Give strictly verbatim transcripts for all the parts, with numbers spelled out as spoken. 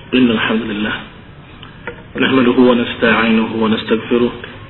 إن الحمد لله نحمده ونستعينه ونستغفره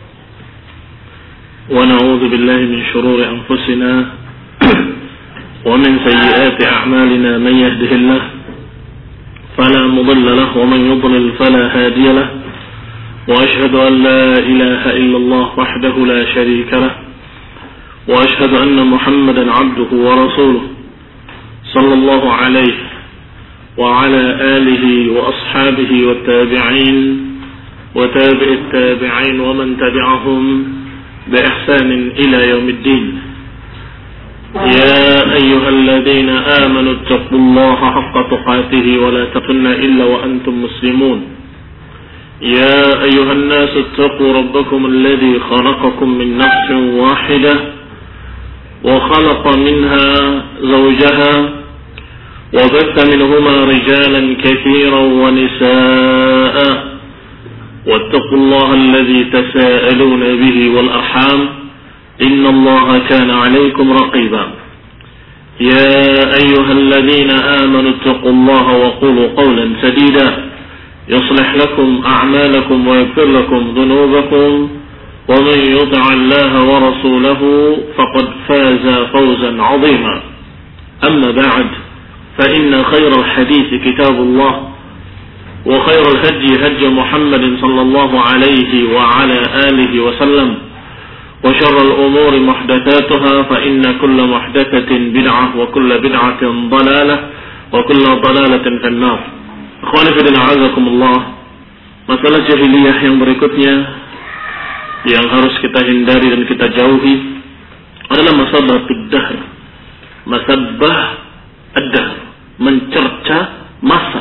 ونعوذ بالله من شرور أنفسنا ومن سيئات أعمالنا من يهده الله فلا مضل له ومن يضلل فلا هادي له وأشهد أن لا إله إلا الله وحده لا شريك له وأشهد أن محمدا عبده ورسوله صلى الله عليه وعلى آله وأصحابه والتابعين وتابع التابعين ومن تبعهم بإحسان إلى يوم الدين. يا أيها الذين آمنوا اتقوا الله حق تقاته ولا تموتن إلا وأنتم مسلمون. يا أيها الناس اتقوا ربكم الذي خلقكم من نفس واحدة وخلق منها زوجها وبث منهما رجالا كثيرا ونساء واتقوا الله الذي تساءلون به والأرحام إن الله كان عليكم رقيبا. يا أيها الذين آمنوا اتقوا الله وقولوا قولا سديدا يصلح لكم أعمالكم ويغفر لكم ذنوبكم ومن يطع الله ورسوله فقد فاز فوزا عظيما. أما بعد فإن خير الحديث كتاب الله وخير الهدي هدي محمد صلى الله عليه وعلى آله وسلم وشر الأمور محدثاتها فإن كل محدثة بدعة وكل بدعة ضلالة وكل ضلالة في النار. Akhwani fi din a'azakumullah, masalah jahiliyah yang berikutnya yang harus kita hindari dan kita jauhi adalah masalah ad-dahr. Masabbah ad-dahr, mencerca masa.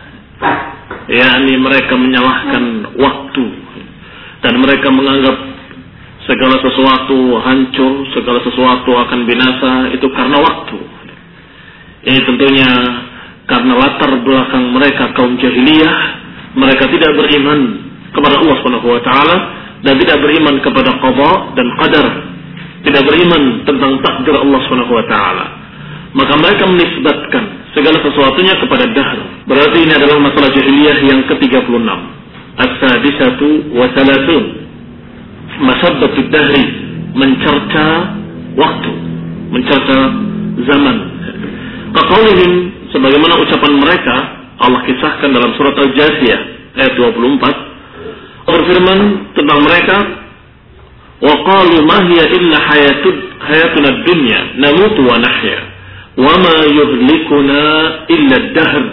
yakni mereka menyalahkan waktu dan mereka menganggap segala sesuatu hancur, segala sesuatu akan binasa itu karena waktu. Ini tentunya karena latar belakang mereka kaum jahiliyah, mereka tidak beriman kepada Allah Subhanahu wa taala dan tidak beriman kepada qada dan qadar, tidak beriman tentang takdir Allah Subhanahu wa taala. Maka mereka menisbatkan segala sesuatunya kepada dahr. Berarti ini adalah masalah jahiliyah yang ke tiga puluh enam. As-sadisatu wa thalathun. Masabbatud dahri, mencerca waktu, mencerca zaman. Kaqaulihim, sebagaimana ucapan mereka, Allah kisahkan dalam surat Al-Jasiyah ayat dua puluh empat. Allah berfirman tentang mereka, wa qalu ma hiya illa hayatud hayatuna ad-dunya namutu wa nahya wa ma yuhlikuna illa ad-dahr.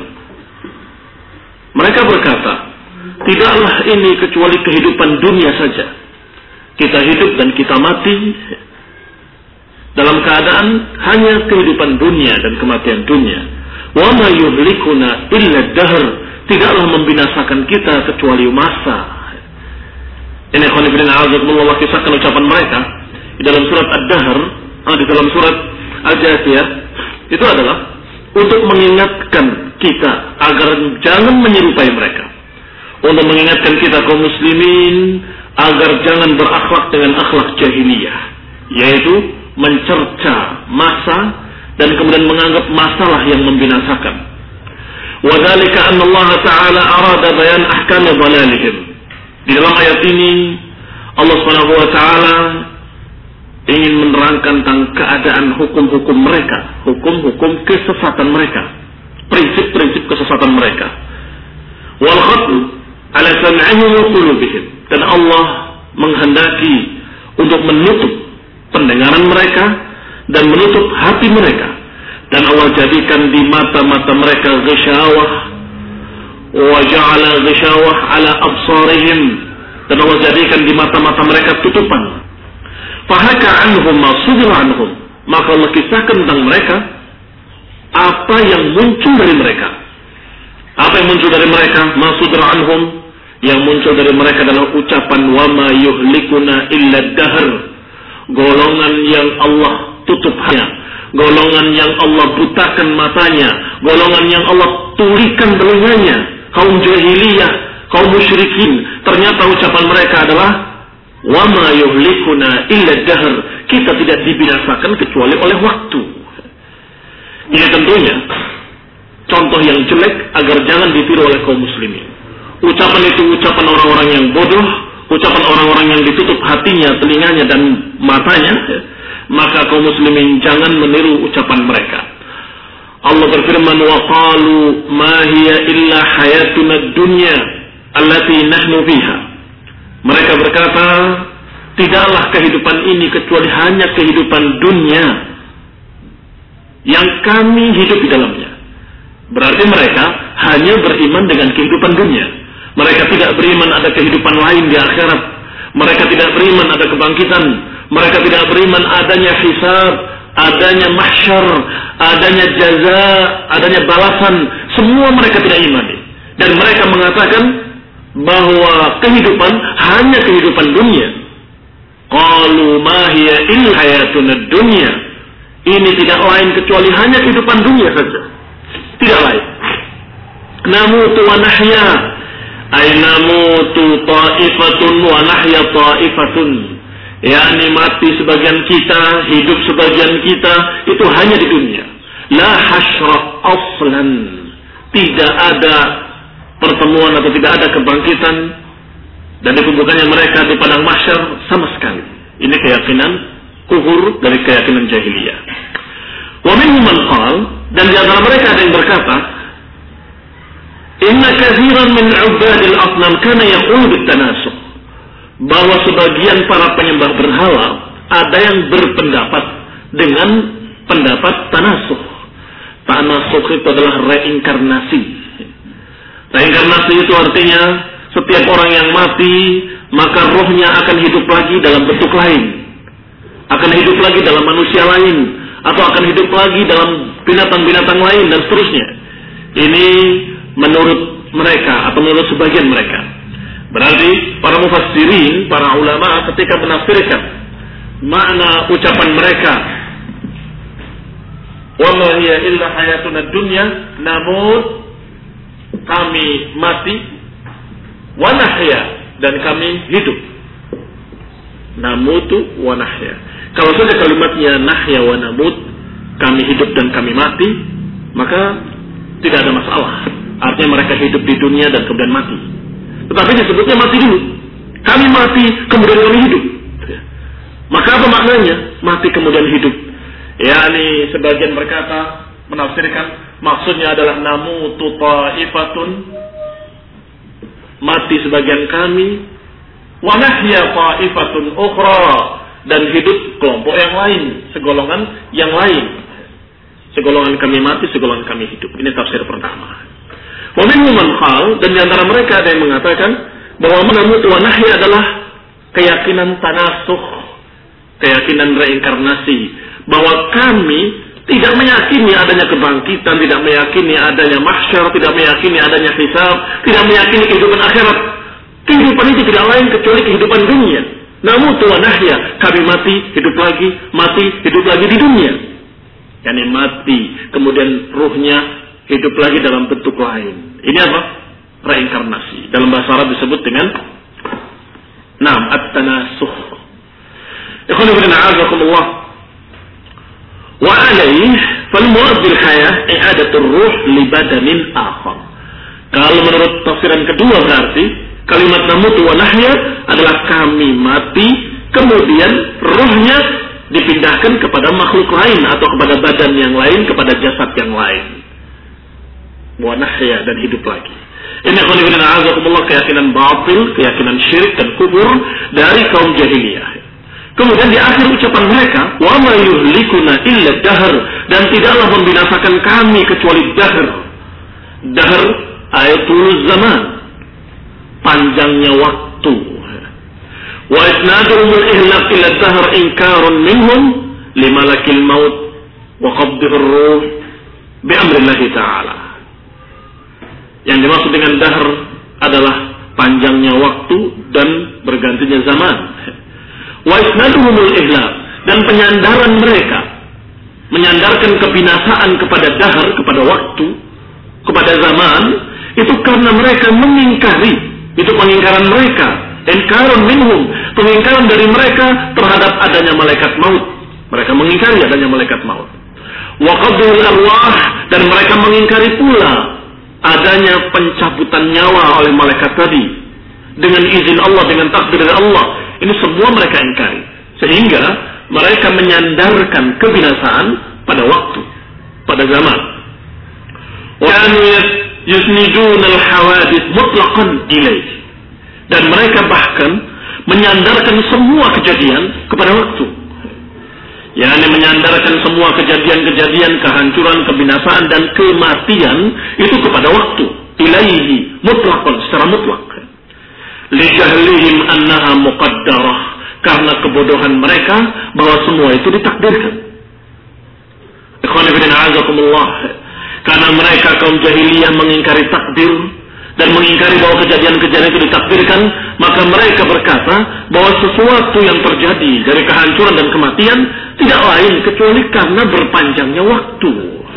Mereka berkata, tidaklah ini kecuali kehidupan dunia saja. Kita hidup dan kita mati dalam keadaan hanya kehidupan dunia dan kematian dunia. Wa ma yuhlikuna illa ad-dahr, tidaklah membinasakan kita kecuali masa. Ini khonifidin a'azakumullah, kisahkan ucapan mereka di dalam surat Ad-Dahr, di dalam surat Al-Jasiyah, itu adalah untuk mengingatkan kita agar jangan menyerupai mereka, untuk mengingatkan kita kaum muslimin agar jangan berakhlak dengan akhlak jahiliyah, yaitu mencerca masa dan kemudian menganggap masalah yang membinasakan. Wa dzalika anna Allah Ta'ala arada bayan ahkam dhalalihim. Di dalam ayat ini Allah Subhanahu wa taala ingin menerangkan tentang keadaan hukum-hukum mereka, hukum-hukum kesesatan mereka, prinsip-prinsip kesesatan mereka. Wal khatm ala sam'ihim wa qulubihim, dan Allah menghendaki untuk menutup pendengaran mereka dan menutup hati mereka, dan Allah jadikan di mata-mata mereka ghisyawah wa ja'ala ghisyawah ala absarihim, dan Allah jadikan di mata-mata mereka tutupan. Fahaka anhum ma sudira anhum, maka Allah kisahkan tentang mereka apa yang muncul dari mereka. Apa yang muncul dari mereka? Ma sudira anhum, yang muncul dari mereka adalah ucapan wa ma yuhlikuna illa dahr, golongan yang Allah tutup hanya, golongan yang Allah butakan matanya, golongan yang Allah tulikan telinganya, kaum jahiliyah, kaum musyrikin. Ternyata ucapan mereka adalah wa ma yuhlikuna illa dahr, kita tidak dibinasakan kecuali oleh waktu. Ini tentunya contoh yang jelek agar jangan ditiru oleh kaum muslimin. Ucapan itu ucapan orang-orang yang bodoh, ucapan orang-orang yang ditutup hatinya, telinganya dan matanya, maka kaum muslimin jangan meniru ucapan mereka. Allah berfirman, wa qalu ma hiya illa hayatuna dunya allati nahnu fiha. Mereka berkata, tidaklah kehidupan ini kecuali hanya kehidupan dunia yang kami hidup di dalamnya. Berarti mereka hanya beriman dengan kehidupan dunia. Mereka tidak beriman ada kehidupan lain di akhirat. Mereka tidak beriman ada kebangkitan. Mereka tidak beriman adanya hisab, adanya mahsyar, adanya jaza, adanya balasan. Semua mereka tidak imani. Dan mereka mengatakan bahwa kehidupan hanya kehidupan dunia. Qalu ma hiya illa hayatuna dunya. Ini tidak lain kecuali hanya kehidupan dunia saja. Tidak lain. Namutu wa nahya. Ay namutu ta'ifatun wa nahya ta'ifatun. yakni mati sebagian kita, hidup sebagian kita, itu hanya di dunia. La hasyra aslan. Tidak ada pertemuan atau tidak ada kebangkitan dan dikumpulkannya mereka di padang mahsyar sama sekali. Ini keyakinan kufur dari keyakinan jahiliyah. Wa minhum man qala, dan di antara mereka ada yang berkata, inna katsiran min 'ubadil asnam kana yaqulu bitanasuh, bahwa sebagian para penyembah berhala ada yang berpendapat dengan pendapat tanasuh. Tanasuh itu adalah reinkarnasi. Reinkarnasi itu artinya setiap orang yang mati maka rohnya akan hidup lagi dalam bentuk lain, akan hidup lagi dalam manusia lain, atau akan hidup lagi dalam binatang-binatang lain dan seterusnya. Ini menurut mereka atau menurut sebagian mereka. Berarti para mufassirin, para ulama ketika menafsirkan makna ucapan mereka, wa ma hiya illa hayatuna dunya, namut, kami mati, wa nahya, dan kami hidup. Namutu wa nahya. Kalau saja kalimatnya nahya wa namut, kami hidup dan kami mati, maka tidak ada masalah. Artinya mereka hidup di dunia dan kemudian mati. Tetapi disebutnya mati dulu. Kami mati, kemudian kami hidup. Maka apa maknanya? Mati kemudian hidup. Yani sebagian berkata, menafsirkan, maksudnya adalah namutu ta'ifatun, mati sebagian kami, wa nahya ta'ifatun ukhra, dan hidup kelompok yang lain, segolongan yang lain. Segolongan kami mati, segolongan kami hidup. Ini tafsir pertama. Wa minhum man qala, dan di antara mereka ada yang mengatakan bahwa namut wa nahya adalah keyakinan tanasuh, keyakinan reinkarnasi, bahwa kami tidak meyakini adanya kebangkitan, tidak meyakini adanya mahsyar, tidak meyakini adanya hisab, tidak meyakini kehidupan akhirat. Kehidupan itu tidak lain kecuali kehidupan dunia. Namut wa nahya, kami mati, hidup lagi, mati, hidup lagi di dunia. Yani mati, kemudian ruhnya hidup lagi dalam bentuk lain. Ini apa? Reinkarnasi. Dalam bahasa Arab disebut dengan Naam, at-tanasuh. Ikhwani fillah, a'azakumullah. Wa alayhi fal murad bil hayah i'adatur ruh li badanin akhar. Kalau menurut tafsiran kedua berarti kalimat namut wa nahya adalah kami mati, kemudian ruhnya dipindahkan kepada makhluk lain atau kepada badan yang lain, kepada jasad yang lain. Wa nahya, dan hidup lagi. Ini khonibina a'azakumullah, keyakinan batil, keyakinan syirik dan kubur dari kaum jahiliyah. Kemudian di akhir ucapan mereka, wa ma yuhlikuna illa dahr, dan tidaklah membinasakan kami kecuali dahr. Dahr ayatul zaman, panjangnya waktu. Wa isnaduhumul ihlak ila dahr inkarun minhum limalakil maut wa qabdihur ruh bi amrillahi ta'ala. Yang dimaksud dengan dahr adalah panjangnya waktu dan bergantinya zaman. Wa isnaduhumul ihlak, dan penyandaran mereka, menyandarkan kebinasaan kepada dahr, kepada waktu, kepada zaman, itu karena mereka mengingkari, itu pengingkaran mereka, inkarun minhum, pengingkaran dari mereka terhadap adanya malaikat maut. Mereka mengingkari adanya malaikat maut. wa qabdul arwah, dan mereka mengingkari pula adanya pencabutan nyawa oleh malaikat tadi dengan izin Allah, dengan takdir dari Allah. Ini semua mereka ingkari, sehingga mereka menyandarkan kebinasaan pada waktu, pada zaman. Wa kanu yusnidun al-hawadith mutlaqan ilaih, dan mereka bahkan menyandarkan semua kejadian kepada waktu. yakni menyandarkan semua kejadian-kejadian kehancuran, kebinasaan dan kematian itu kepada waktu, ilaihi mutlaqan, secara mutlak. Li jahlihim annaha muqaddarah, karena kebodohan mereka bahwa semua itu ditakdirkan. Ikhwan fillah a'azakumullah, karena mereka kaum jahiliyah mengingkari takdir dan mengingkari bahwa kejadian-kejadian itu ditakdirkan, maka mereka berkata bahwa sesuatu yang terjadi dari kehancuran dan kematian tidak lain kecuali karena berpanjangnya waktu.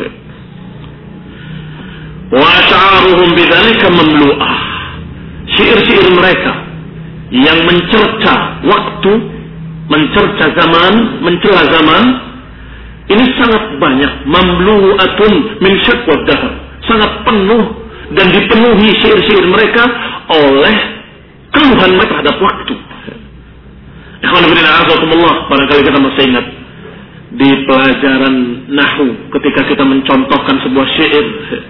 Wa asy'aruhum bidzalika mamlu'ah. Syair-syair mereka yang mencerca waktu, mencerca zaman, mencela zaman, ini sangat banyak. Mamlu'atun min syaqwad dahr. Sangat penuh dan dipenuhi syair-syair mereka oleh keluhan mereka terhadap waktu. Ikhwan fillah a'azakumullah, barangkali kita masih ingat di pelajaran nahwu ketika kita mencontohkan sebuah syair,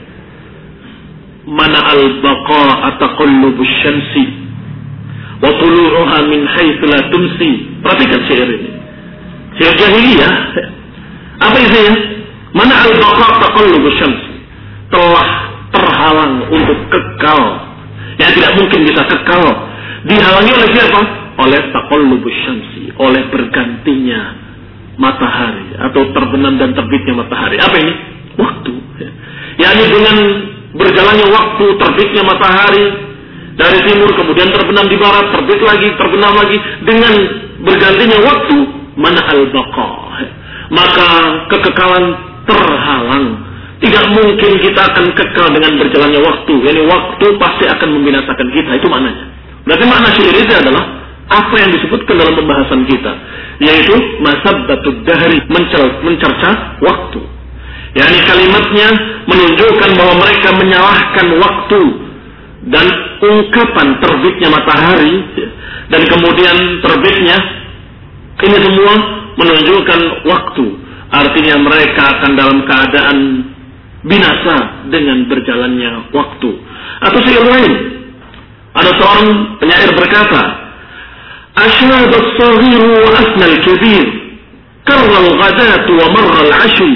mana al-baqa taqallubus syamsi wa tulu'uha min haitsu la tumsi. Perhatikan syair ini, syair jahiliyah. Apa isinya? Mana al-baqa taqallubus syamsi, telah terhalang untuk kekal, yang tidak mungkin bisa kekal, dihalangi oleh siapa? Oleh taqallubus syamsi, oleh bergantinya matahari atau terbenam dan terbitnya matahari. Apa ini? Waktu. yakni dengan berjalannya waktu, terbitnya matahari dari timur kemudian terbenam di barat, terbit lagi, terbenam lagi, dengan bergantinya waktu, mana al-baqa, maka kekekalan terhalang. Tidak mungkin kita akan kekal dengan berjalannya waktu. Yani waktu pasti akan membinasakan kita. Itu maknanya. Berarti makna syair itu adalah apa yang disebutkan dalam pembahasan kita, yaitu masabbatud dahri, mencerca waktu. Yani kalimatnya menunjukkan bahwa mereka menyalahkan waktu dan ungkapan terbitnya matahari dan kemudian terbitnya, ini semua menunjukkan waktu. Artinya mereka akan dalam keadaan binasa dengan berjalannya waktu. Atau syair lain, ada seorang penyair berkata, asyhad as-saghir wa asna al-kabir, karra al-ghadat wa marra al-'ashi.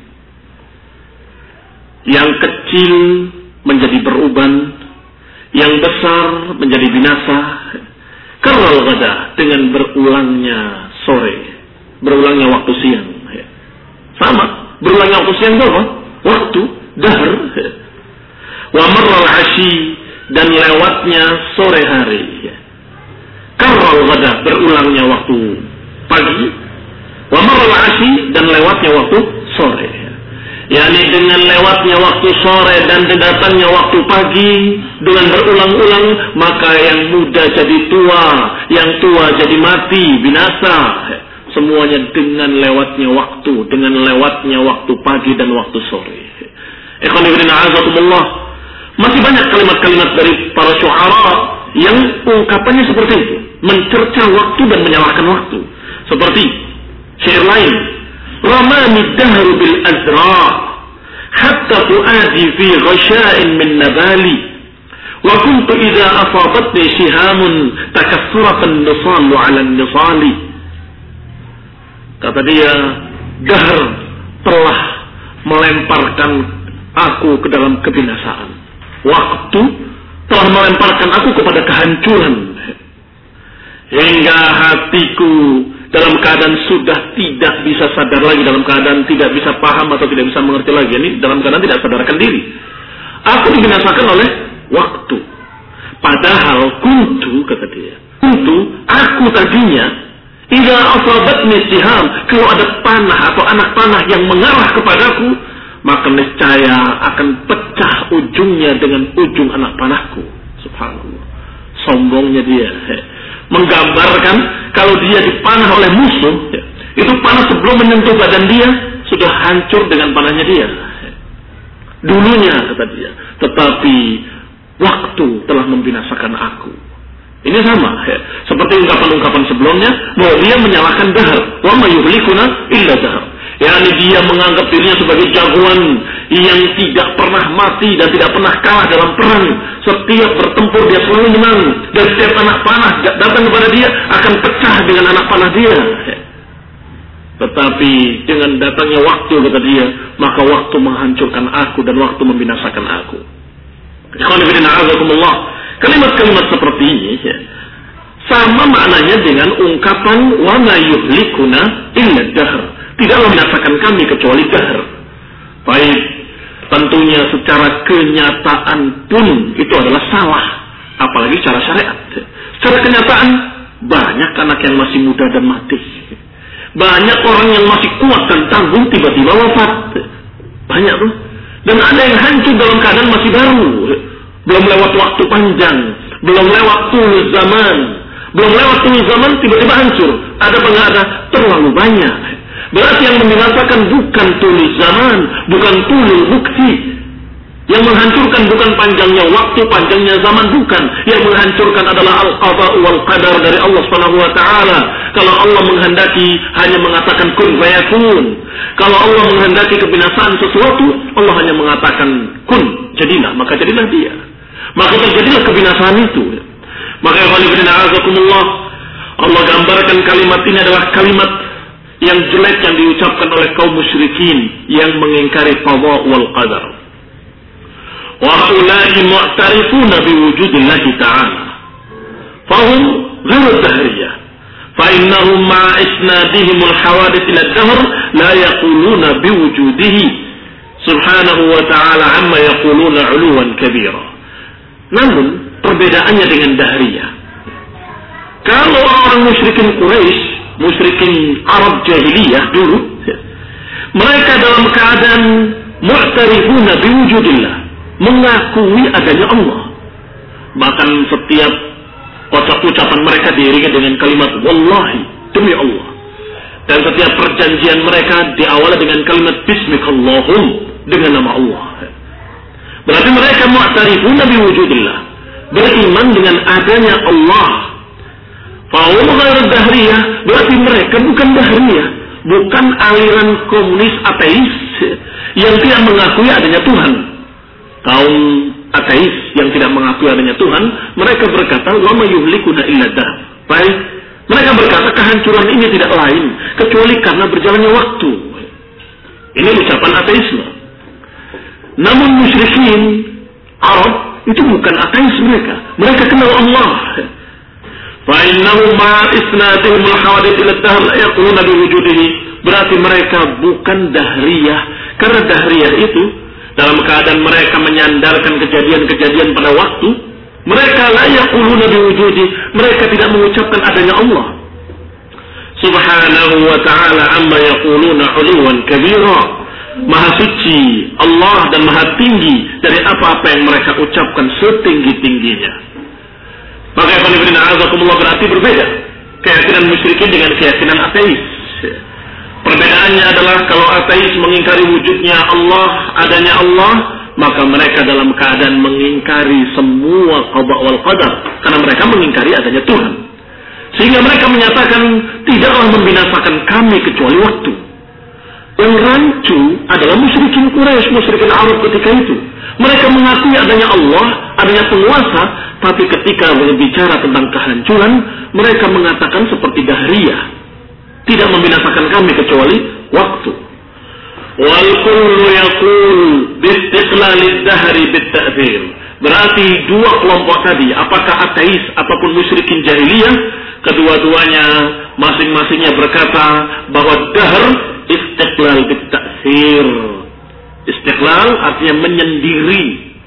Yang kecil menjadi beruban, yang besar menjadi binasa. Karra al-ghadat, dengan berulangnya sore, berulangnya waktu siang. Sama, berulangnya waktu siang berapa? Waktu, dahr. Wa marral ashi, dan lewatnya sore hari. Karral ghada, berulangnya waktu pagi. Wa marral ashi, dan lewatnya waktu sore. Yani dengan lewatnya waktu sore dan datangnya waktu pagi dengan berulang-ulang, maka yang muda jadi tua, yang tua jadi mati, binasa. Semuanya dengan lewatnya waktu, dengan lewatnya waktu pagi dan waktu sore. Ikhwan fillah a'azakumullah, masih banyak kalimat-kalimat dari para syu'ara yang ungkapannya seperti itu, mencerca waktu dan menyalahkan waktu. Seperti syair lain, ramani dahru bil azra hatta fuadi fi ghasha'in min nabali wa kuntu idza asabatni shihamun takassuratan nisalu 'ala nisali. Kata dia, dahr telah melemparkan aku ke dalam kebinasaan. Waktu telah melemparkan aku kepada kehancuran. Hingga hatiku dalam keadaan sudah tidak bisa sadar lagi, dalam keadaan tidak bisa paham atau tidak bisa mengerti lagi. Ini dalam keadaan tidak sadarkan diri. Aku dibinasakan oleh waktu. Padahal kuntu, kata dia, kuntu, aku tadinya, idza asabatni siham, kalau ada panah atau anak panah yang mengarah kepadaku, maka niscaya akan pecah ujungnya dengan ujung anak panahku. Subhanallah. Sombongnya dia. Menggambarkan kalau dia dipanah oleh musuh, itu panah sebelum menyentuh badan dia sudah hancur dengan panahnya dia. Dulunya, kata dia, tetapi waktu telah membinasakan aku. Ini sama ya, seperti ungkapan-ungkapan sebelumnya bahwa dia menyalahkan dahar. Wa ma yuhlikuna illa dahar. yakni dia menganggap dirinya sebagai jagoan yang tidak pernah mati dan tidak pernah kalah dalam perang. Setiap bertempur dia selalu menang, dan setiap anak panah datang kepada dia akan pecah dengan anak panah dia. Tetapi dengan datangnya waktu, kata dia, maka waktu menghancurkan aku dan waktu membinasakan aku. Kalimat-kalimat seperti ini ya, sama maknanya dengan ungkapan wa ma yuhlikuna illa dahr. Tidaklah membinasakan kami kecuali dahr. Baik, tentunya secara kenyataan pun itu adalah salah, apalagi secara syariat. Secara kenyataan banyak anak yang masih muda dan mati. Banyak orang yang masih kuat dan tangguh tiba-tiba wafat. Banyak tuh. Dan ada yang hancur dalam keadaan masih baru. Belum lewat waktu panjang, belum lewat tulus zaman, belum lewat tulus zaman tiba-tiba hancur. Ada pengada terlalu banyak. Berarti yang membinasakan bukan tulus zaman, bukan tulus bukti. Yang menghancurkan bukan panjangnya waktu, panjangnya zaman, bukan. Yang menghancurkan adalah al-qada wal qadar dari Allah Subhanahu wa taala. Kalau Allah menghendaki hanya mengatakan kun fayakun. Kalau Allah menghendaki kebinasaan sesuatu, Allah hanya mengatakan kun, jadilah, maka jadilah dia. Maka terjadilah kebinasaan itu. Maka ya Allah, Allah gambarkan kalimat ini adalah kalimat yang jelek yang diucapkan oleh kaum musyrikin yang mengingkari qada wal qadar. Wa haula'i mu'tarifuna biwujudillahi ta'ala. Fahum ghairu dahriyah. Fa innahum ma'a isnadihim al-hawadith ila ad-dahr la yaquluna biwujudihi subhanahu wa ta'ala amma yaquluna 'uluwan kabira. Namun perbedaannya dengan dahriyah. Kalau orang musyrikin Quraisy, musyrikin Arab jahiliyah dulu, mereka dalam keadaan mu'tarifuna biwujudillah, mengakui adanya Allah. Bahkan setiap ucap-ucapan mereka diiringi dengan kalimat wallahi, demi Allah. Dan setiap perjanjian mereka diawali dengan kalimat bismikallahum, dengan nama Allah. Berarti mereka mu'tarifuna biwujudillah, beriman dengan adanya Allah. Fahum ghairu dahriyah, berarti mereka bukan dahriyah, bukan aliran komunis ateis yang tidak mengakui adanya Tuhan. Kaum ateis yang tidak mengakui adanya Tuhan, mereka berkata wa ma yuhlikuna illa dahr. Baik, mereka berkata kehancuran ini tidak lain kecuali karena berjalannya waktu. Ini ucapan ateisme. Namun musyrikin Arab itu bukan ateis mereka. Mereka kenal Allah. Fa innahu ma isnadihim al-hawadith ila ad-dahr la yaquluna biwujudihi. Berarti mereka bukan dahriyah, karena dahriyah itu dalam keadaan mereka menyandarkan kejadian-kejadian pada waktu, mereka la yaquluna biwujudi, mereka tidak mengucapkan adanya Allah subhanahu wa ta'ala amma yaquluna 'uluwan kabira. Maha suci Allah dan maha tinggi dari apa-apa yang mereka ucapkan setinggi-tingginya. Maka ibn a'azakumullah berarti berbeda keyakinan musyrikin dengan keyakinan ateis. Perbedaannya adalah kalau ateis mengingkari wujudnya Allah, adanya Allah, maka mereka dalam keadaan mengingkari semua qada wal qadar, karena mereka mengingkari adanya Tuhan. Sehingga mereka menyatakan tidaklah membinasakan kami kecuali waktu. Yang rancu adalah musyrikin Quraisy, musyrikin Arab ketika itu. Mereka mengakui adanya Allah, adanya penguasa, tapi ketika berbicara tentang kehancuran, mereka mengatakan seperti dahriyah, tidak membinasakan kami kecuali waktu. Wal kullu yaqul biistiqlalid dahri bit-ta'thir. Berarti dua kelompok tadi, apakah ateis ataupun musyrikin jahiliyah, kedua-duanya masing-masingnya berkata bahwa dahr istiqlal bit-ta'thir. Istiqlal artinya menyendiri.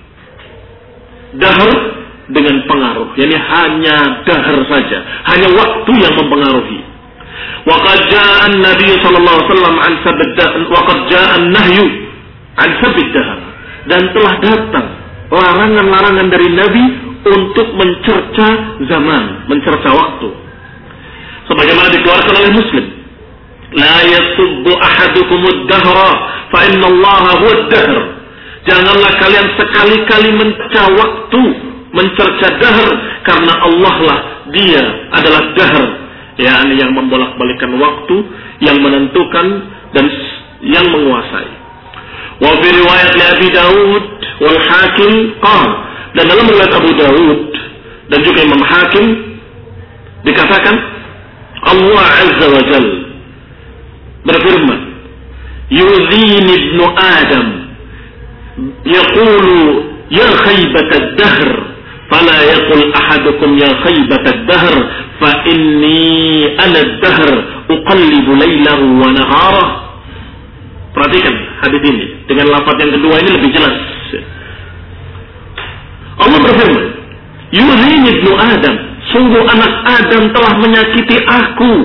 Dahr dengan pengaruh, yakni hanya dahr saja, hanya waktu yang mempengaruhi. Waqad jaa'a an-nabiy sallallahu alaihi wasallam an sabt waqad jaa'a an-nahyu an sabt dahr, dan telah datang larangan-larangan dari Nabi untuk mencerca zaman, mencerca waktu. Sebagaimana dikeluarkan oleh Muslim La yasubbu ahadukumud dahra fa inna Allaha huwad dahr. Janganlah kalian sekali-kali mencerca waktu, mencerca dahr, karena Allah lah, Dia adalah dahr, yakni yang membolak-balikan waktu, yang menentukan dan yang menguasai. Wa fi riwayat li Abi Daud wal Hakim qala, dan dalam riwayat Abu Daud dan juga Imam Hakim dikatakan Allah Azza wa Jalla berfirman, yuzini ibnu Adam yaqulu ya khaybatad dahr fala yaqul ahadukum ya khaybatad dahr fa inni ana ad-dahr uqallibu laylahu wa naharahu. Perhatikan hadis ini dengan lafaz yang kedua ini lebih jelas. Allah berfirman, yuzini ibnu Adam, sungguh anak Adam telah menyakiti aku.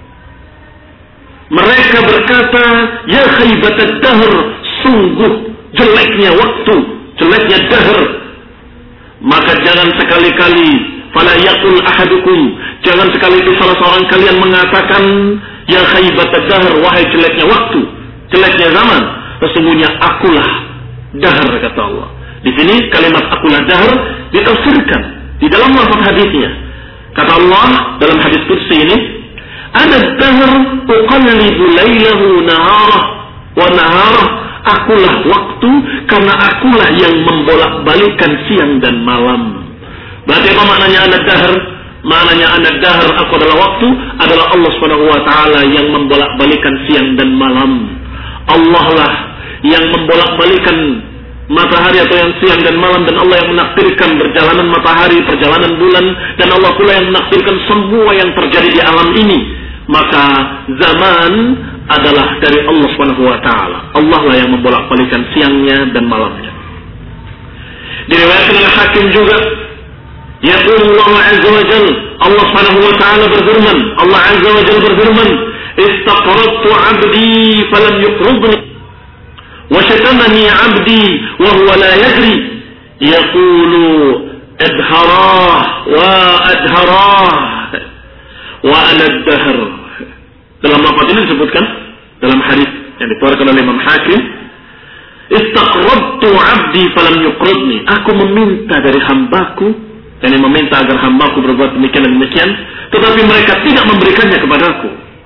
Mereka berkata, ya khaybatad dahr, sungguh jeleknya waktu, jeleknya dahr. Maka jangan sekali-kali, fala yaqul ahadukum, jangan sekali-kali salah seorang kalian mengatakan, ya khaybatad dahr, wahai jeleknya waktu, jeleknya zaman. Sesungguhnya akulah dahr, kata Allah. Di sini kalimat akulah dahr ditafsirkan di dalam lafaz hadisnya. Kata Allah dalam hadis qudsi ini, ana dahr uqallibu laylahu naharah wa naharah, akulah waktu karena akulah yang membolak-balikan siang dan malam. Berarti apa maknanya ana dahr? Maknanya ana dahr, aku adalah waktu, adalah Allah Subhanahu wa taala yang membolak-balikan siang dan malam. Allah lah yang membolak-balikan matahari atau yang siang dan malam, dan Allah yang menakdirkan perjalanan matahari, perjalanan bulan, dan Allah pula yang menakdirkan semua yang terjadi di alam ini. Maka zaman adalah dari Allah Subhanahu wa taala. Allah lah yang membolak-balikan siangnya dan malamnya. Diriwayatkan oleh Hakim juga, yaqulu Allah Azza wa Jalla, Allah Subhanahu wa taala berfirman, Allah Azza wa Jalla berfirman, istaqradtu 'abdi falam yuqridni wa syatamani 'abdi wa huwa la yadri yaqulu adharah wa adharah wa ana ad-dahr. Dalam lafaz ini disebutkan dalam hadis yang dikeluarkan oleh Imam Hakim, istaqradtu 'abdi falam yuqridni, aku meminta dari hambaku, dan meminta agar hambaku berbuat demikian dan demikian, tetapi mereka tidak memberikannya kepadaku.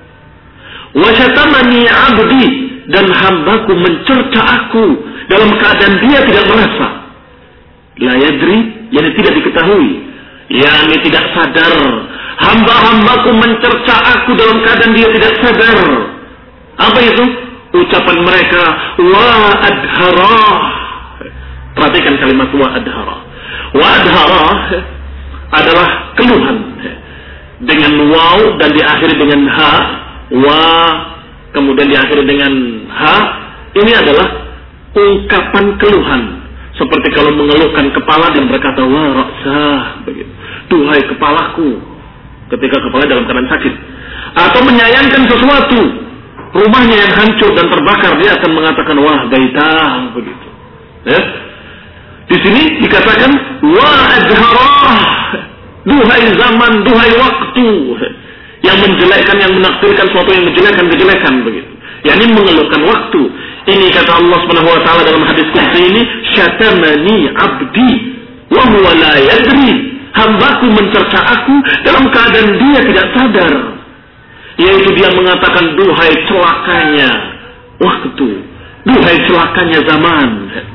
Wa syatamani 'abdi, dan hambaku mencerca aku dalam keadaan dia tidak merasa. La yadri, yakni tidak diketahui, yakni tidak sadar. Hamba-hambaku mencerca aku dalam keadaan dia tidak sadar. Apa itu? Ucapan mereka, wa adharah. Perhatikan kalimat wa adharah. Wa adharah adalah keluhan dengan waw dan diakhiri dengan ha, wa kemudian diakhiri dengan ha. Ini adalah ungkapan keluhan, seperti kalau mengeluhkan kepala dan berkata wa ra'sah, begitu. Duhai kepalaku, ketika kepala dalam keadaan sakit. Atau menyayangkan sesuatu, rumahnya yang hancur dan terbakar, dia akan mengatakan wah baitah, begitu. Ya. Di sini dikatakan wa adharah, duhai zaman, duhai waktu, yang menjelekkan, yang menakdirkan sesuatu yang menjelekkan, kejelekan, begitu. yakni mengeluhkan waktu. Ini kata Allah Subhanahu wa taala dalam hadis qudsi ini, syatamani abdi wa huwa la yadri. Hambaku mencerca aku dalam keadaan dia tidak sadar. Yaitu dia mengatakan, duhai celakanya waktu, duhai celakanya zaman.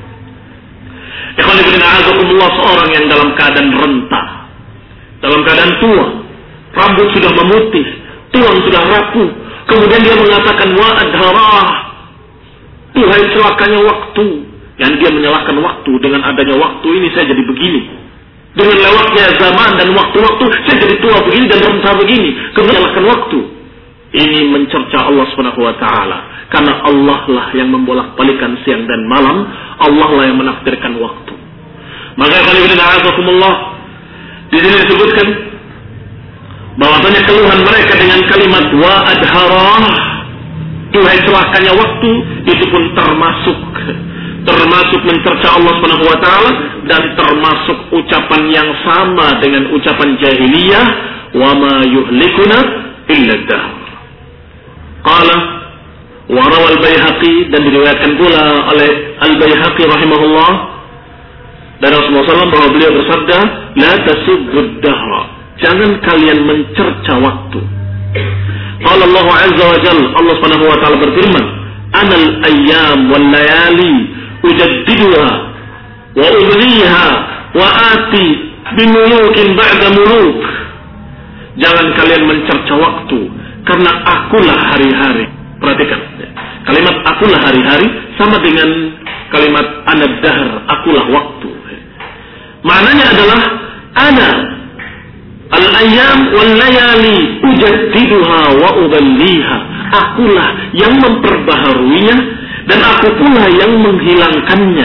Ikhwan fillah, a'azakumullah, seorang yang dalam keadaan renta, dalam keadaan tua, rambut sudah memutih, tulang sudah rapuh, kemudian dia mengatakan wa adharah, duhai celakanya waktu. Yang dia menyalahkan waktu, dengan adanya waktu ini saya jadi begini, dengan lewatnya zaman dan waktu-waktu saya jadi tua begini dan renta begini, kemudian menyalahkan waktu. Ini mencerca Allah Subhanahu wa taala, karena Allah lah yang membolak-balikan siang dan malam, Allah lah yang menakdirkan waktu. Maka kali ini a'azakumullah, di sini disebutkan bahwasanya keluhan mereka dengan kalimat wa adharah, duhai celakanya waktu, itu pun termasuk termasuk mencerca Allah Subhanahu wa taala, dan termasuk ucapan yang sama dengan ucapan jahiliyah, wa ma yuhlikuna illa dahr. Qala wa rawal Baihaqi, dan diriwayatkan pula oleh Al-Baihaqi rahimahullah dari Rasulullah sallallahu alaihi wasallam bahwa beliau bersabda, la tasubbud dahra, jangan kalian mencerca waktu. Qala Allah azza wa jalla, Allah Subhanahu wa taala berfirman, anal ayyam wal layali ujaddiduha wa ubliha wa ati bimulukin ba'da muluk. Jangan kalian mencerca waktu, karena akulah hari-hari. Perhatikan, kalimat akulah hari-hari sama dengan kalimat anad dahr, akulah waktu. Maknanya adalah ana al-ayyam wal layali ujaddiduha wa uballiha. Akulah yang memperbaharuinya dan aku pula yang menghilangkannya.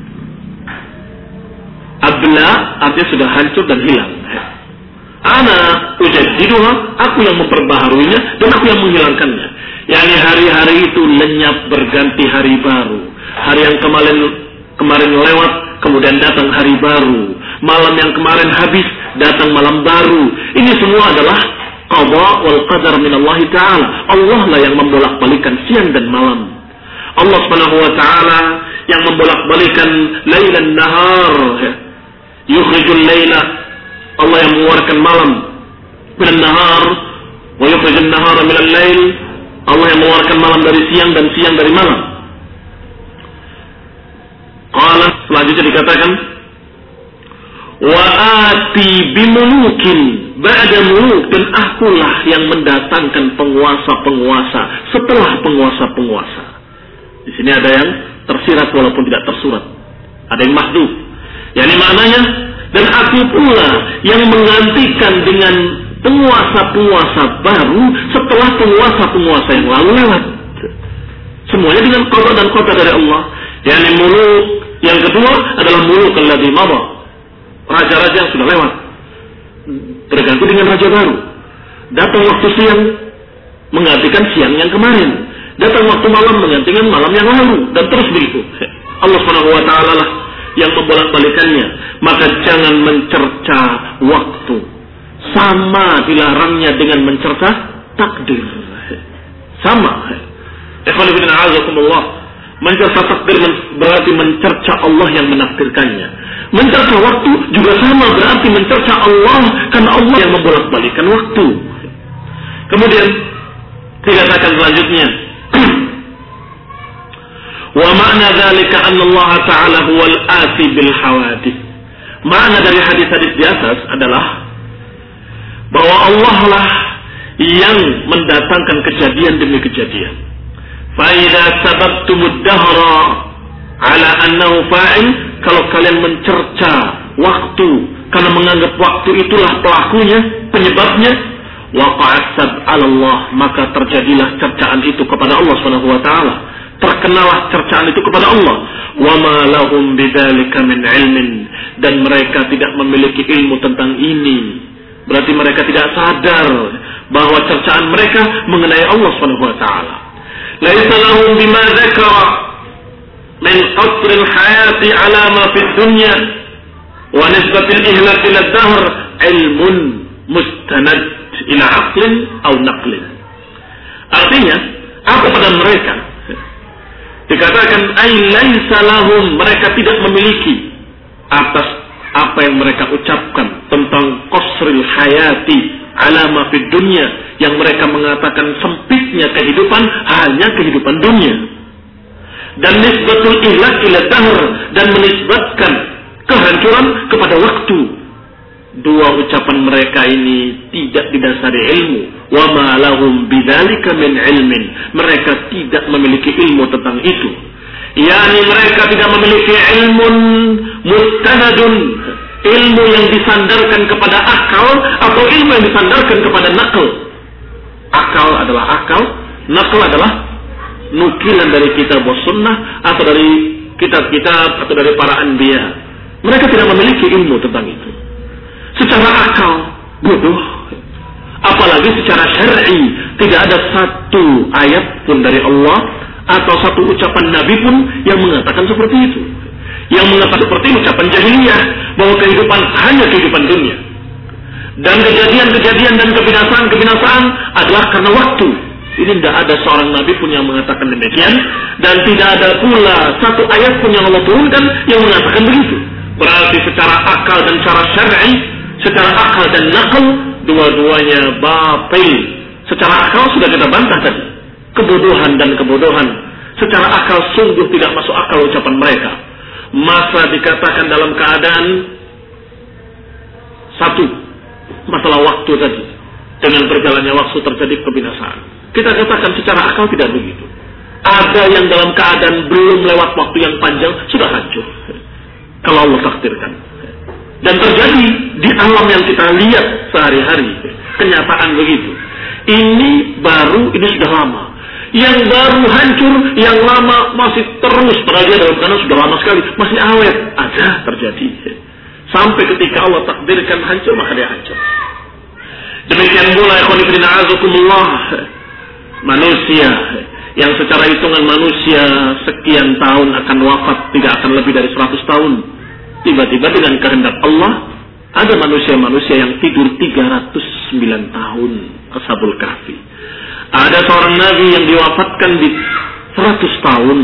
Abla artinya sudah hancur dan hilang. Ana ujaddiduha, aku yang memperbaharuinya dan aku yang menghilangkannya. Yani hari-hari itu lenyap berganti hari baru. Hari yang kemarin kemarin lewat, kemudian datang hari baru. Malam yang kemarin habis, datang malam baru. Ini semua adalah qada wal qadar min Allah Ta'ala. Allah lah yang membolak-balikan siang dan malam. Allah Subhanahu wa taala yang membolak-balikan lailan nahar. Yukhrijul laila, Allah yang mengeluarkan malam min nahar wa yukhrijul nahara min al-lail. Allah yang mengeluarkan malam dari siang dan siang dari malam. Qala, selanjutnya dikatakan, wa ati bimulukin ba'da muluk, dan akulah yang mendatangkan penguasa-penguasa setelah penguasa-penguasa. Di sini ada yang tersirat walaupun tidak tersurat. Ada yang mahdhuf. Yani maknanya, dan aku pula yang menggantikan dengan penguasa-penguasa baru setelah penguasa-penguasa yang lalu lewat. Semuanya dengan qada dan qada dari Allah. Yani muluk yang kedua adalah muluk alladzi madha, raja-raja yang sudah lewat, terganti dengan raja baru. Datang waktu siang menggantikan siang yang kemarin, datang waktu malam menggantikan malam yang lalu, dan terus begitu. Allah Subhanahu wa taala lah yang membolak-balikannya. Maka jangan mencerca waktu, sama dilarangnya dengan mencerca takdir. Sama. Ikhwan fillah a'azakumullah, mencerca takdir berarti mencerca Allah yang menakdirkannya. Mencerca waktu juga sama, berarti mencerca Allah, karena Allah yang membolak-balikan waktu. Kemudian dikatakan selanjutnya, wa ma'na dzalika anna Allah Ta'ala huwal ati bil hawadith. Makna dari hadis-hadis di atas adalah bahwa Allah lah yang mendatangkan kejadian demi kejadian. Fa idza sababtumud dahra ala annahu fa'il, kalau kalian mencerca waktu karena menganggap waktu itulah pelakunya, penyebabnya, waqa'at sab 'ala Allah, maka terjadilah cercaan itu kepada Allah Subhanahu wa taala. Terkenalah cercaan itu kepada Allah. Wa ma lahum bidzalika min ilmin, dan mereka tidak memiliki ilmu tentang ini. Berarti mereka tidak sadar bahwa cercaan mereka mengenai Allah Subhanahu wa taala. Laisa lahum bima dzakara min qasr al-hayati ala ma fi dunya wa nisbat al-ihlak ila ad-dahr ilmun mustanad ila aqlin aw naqlin. Artinya, apa pada mereka? Dikatakan ay laisa lahum, mereka tidak memiliki atas apa yang mereka ucapkan tentang qasril hayati ala ma fid dunya, yang mereka mengatakan sempitnya kehidupan hanya kehidupan dunia, dan nisbatul ihlak ila dahr, dan menisbatkan kehancuran kepada waktu. Dua ucapan mereka ini tidak didasari ilmu. Wa ma lahum bidzalika min ilmin, mereka tidak memiliki ilmu tentang itu. Yani mereka tidak memiliki ilmun mustanadun, ilmu yang disandarkan kepada akal, atau ilmu yang disandarkan kepada nakal. Akal adalah akal, nakal adalah nukilan dari kitab wa sunnah, atau dari kitab-kitab, atau dari para anbiya. Mereka tidak memiliki ilmu tentang itu. Secara akal bodoh, apalagi secara syar'i. Tidak ada satu ayat pun dari Allah atau satu ucapan Nabi pun yang mengatakan seperti itu. Yang mengatakan seperti ucapan jahiliyah, bahwa kehidupan hanya kehidupan dunia, dan kejadian-kejadian dan kebinasaan-kebinasaan adalah karena waktu. Ini tidak ada seorang nabi pun yang mengatakan demikian, dan tidak ada pula satu ayat pun yang Allah turunkan yang mengatakan begitu. Berarti secara akal dan secara syar'i, secara akal dan nakal, dua-duanya batil. Secara akal sudah kita bantah tadi, kebodohan dan kebodohan. Secara akal sungguh tidak masuk akal ucapan mereka. Masa dikatakan dalam keadaan satu, masalah waktu tadi, dengan berjalannya waktu terjadi kebinasaan. Kita katakan secara akal tidak begitu. Ada yang dalam keadaan belum lewat waktu yang panjang sudah hancur, kalau Allah takdirkan. Dan terjadi di alam yang kita lihat sehari-hari, kenyataan begitu. Ini baru, ini sudah lama. Yang baru hancur, yang lama masih terus, padahal dia dalam keadaan sudah lama sekali, masih awet. Ada terjadi. Sampai ketika Allah takdirkan hancur, maka dia hancur. Demikian pula ikhwanifidina azakumullah, manusia yang secara hitungan manusia sekian tahun akan wafat, tidak akan lebih dari seratus tahun. Tiba-tiba dengan kehendak Allah, ada manusia-manusia yang tidur tiga ratus sembilan tahun, Ashabul Kahfi. Ada seorang nabi yang diwafatkan di seratus tahun.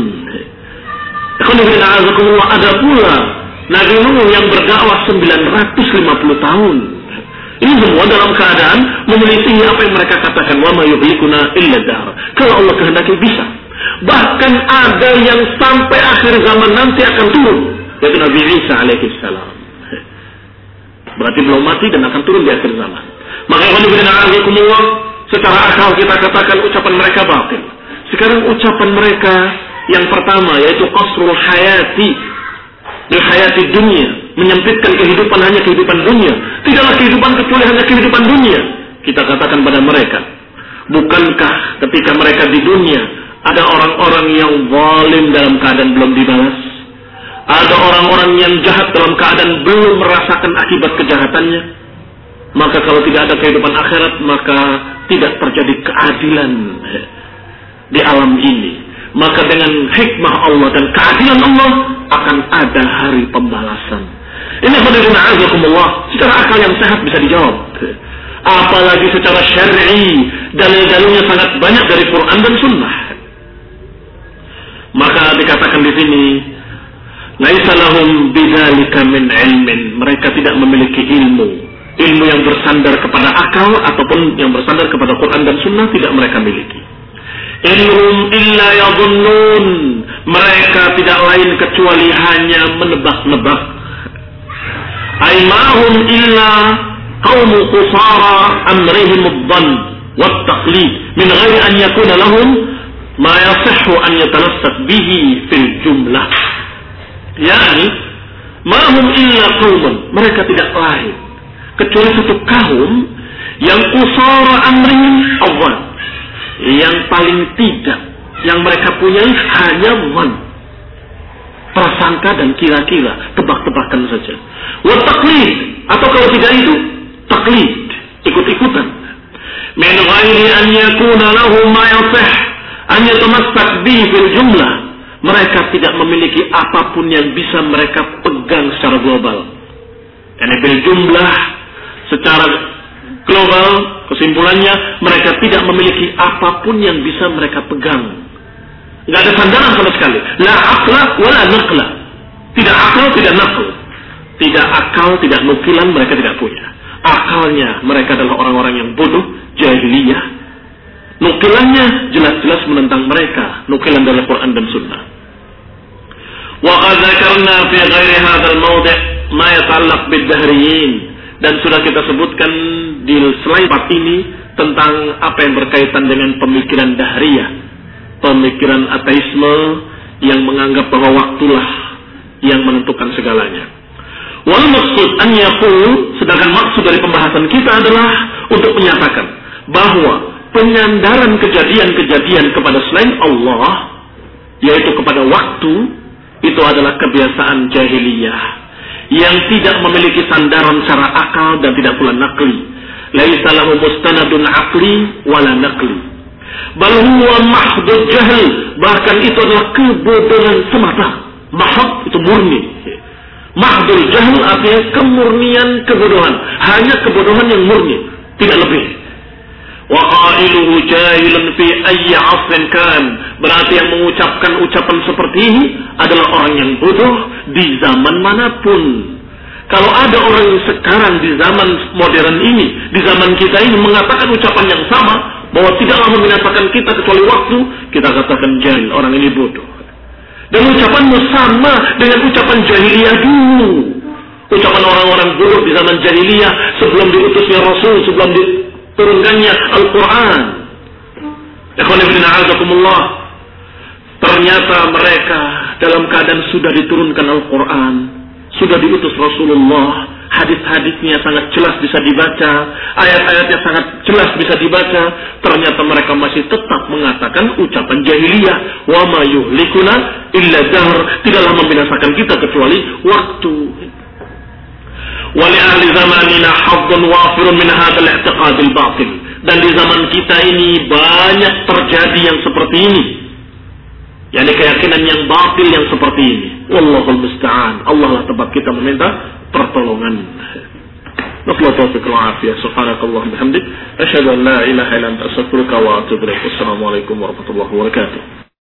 Ada pula Nabi Nuh yang berdakwah sembilan ratus lima puluh tahun. Ini semua dalam keadaan memiliki apa yang mereka katakan, wa ma yuhlikuna illa dahr. Kalau Allah kehendaki bisa. Bahkan ada yang sampai akhir zaman nanti akan turun, yaitu Nabi Isa alaihi salam. Berarti belum mati dan akan turun di akhir zaman. Maka Allah, secara akal kita katakan ucapan mereka batil. Sekarang ucapan mereka yang pertama yaitu qasrul hayati, bil hayati dunia, menyempitkan kehidupan hanya kehidupan dunia. Tidaklah kehidupan kecuali hanya kehidupan dunia. Kita katakan pada mereka, bukankah ketika mereka di dunia ada orang-orang yang zalim dalam keadaan belum dibalas? Ada orang-orang yang jahat dalam keadaan belum merasakan akibat kejahatannya? Maka kalau tidak ada kehidupan akhirat, maka tidak terjadi keadilan di alam ini. Maka dengan hikmah Allah dan keadilan Allah akan ada hari pembalasan. Ini khairin a'azakumullah, secara akal yang sehat bisa dijawab. Apalagi secara syar'i, dalil-dalilnya sangat banyak dari Quran dan Sunnah. Maka dikatakan di sini, laisa lahum bidzalika min ilmin, mereka tidak memiliki ilmu. Ilmu yang bersandar kepada akal ataupun yang bersandar kepada Quran dan Sunnah tidak mereka miliki. Ilhum illa yadhunnun, mereka tidak lain kecuali hanya menebak-nebak. Aimahum illa qaumu qusara amrihim ad-dhann wat taqlid min ghairi an yakuna lahum ma yasihhu an yatalassat bihi fil jumlah. Yani ma hum illa qaumun, mereka tidak lain kecuali satu kaum yang qusara amrihim ad-dhann, yang paling tidak yang mereka punyai hanya man, prasangka dan kira-kira, tebak-tebakan saja. Wa taqlid, atau kalau tidak itu taklid, ikut-ikutan. Min ghairi an yakuna lahu ma yasih an yatamassak bihi fil jumlah, mereka tidak memiliki apapun yang bisa mereka pegang secara global. Yani bil jumlah, secara global, kesimpulannya mereka tidak memiliki apapun yang bisa mereka pegang. Tidak ada sandaran sama sekali. La aqla wa la naqla. Tidak akal, tidak naql. Tidak akal, tidak nukilan, mereka tidak punya. Akalnya mereka adalah orang-orang yang bodoh, jahiliyah. Nukilannya jelas-jelas menentang mereka, nukilan dari Quran dan Sunnah. Wa qad dzakarna fi ghairi hadzal mawdi' ma yata'allaq bid-dahriyin. Dan sudah kita sebutkan di selain part ini tentang apa yang berkaitan dengan pemikiran dahriyah, pemikiran ateisme yang menganggap bahwa waktulah yang menentukan segalanya. Wal maksud an yaqul, sedangkan maksud dari pembahasan kita adalah untuk menyatakan bahwa penyandaran kejadian-kejadian kepada selain Allah, yaitu kepada waktu, itu adalah kebiasaan jahiliyah yang tidak memiliki sandaran secara akal dan tidak pula naqli. Laisa lahu mustanadun aqli wala naqli. Bal huwa mahdud jahl, bahkan itu adalah kebodohan semata. Mahd itu murni. Mahdul jahl artinya kemurnian kebodohan, hanya kebodohan yang murni, tidak lebih. Wa qailuhu jahilun fi ayyi 'asrin kan. Berarti yang mengucapkan ucapan seperti ini adalah orang yang bodoh di zaman manapun. Kalau ada orang yang sekarang di zaman modern ini, di zaman kita ini mengatakan ucapan yang sama, bahwa tidaklah membinasakan kita kecuali waktu, kita katakan jahil, orang ini bodoh. Dan ucapanmu sama dengan ucapan jahiliyah dulu. Ucapan orang-orang bodoh di zaman jahiliyah sebelum diutusnya Rasul, sebelum diturunkannya Al-Quran. Ternyata mereka dalam keadaan sudah diturunkan Al-Quran, sudah diutus Rasulullah, hadis-hadisnya sangat jelas bisa dibaca, ayat-ayatnya sangat jelas bisa dibaca, ternyata mereka masih tetap mengatakan ucapan jahiliyah. Wa ma yuhlikuna illa dahr, tidaklah membinasakan kita kecuali waktu. Wa li ahli zamanina haddun wafirun min hadzal i'tiqad al-batil. Dan di zaman kita ini banyak terjadi yang seperti ini, yakni keyakinan yang batil yang seperti ini. Wallahul musta'an. Allah lah tempat kita meminta pertolongan. Nasallahu taufiq wal afiyah. Subhanakallah bihamdik, asyhadu an la ilaha illa anta astaghfiruka wa atubu ilaik. Wassalamualaikum warahmatullahi wabarakatuh.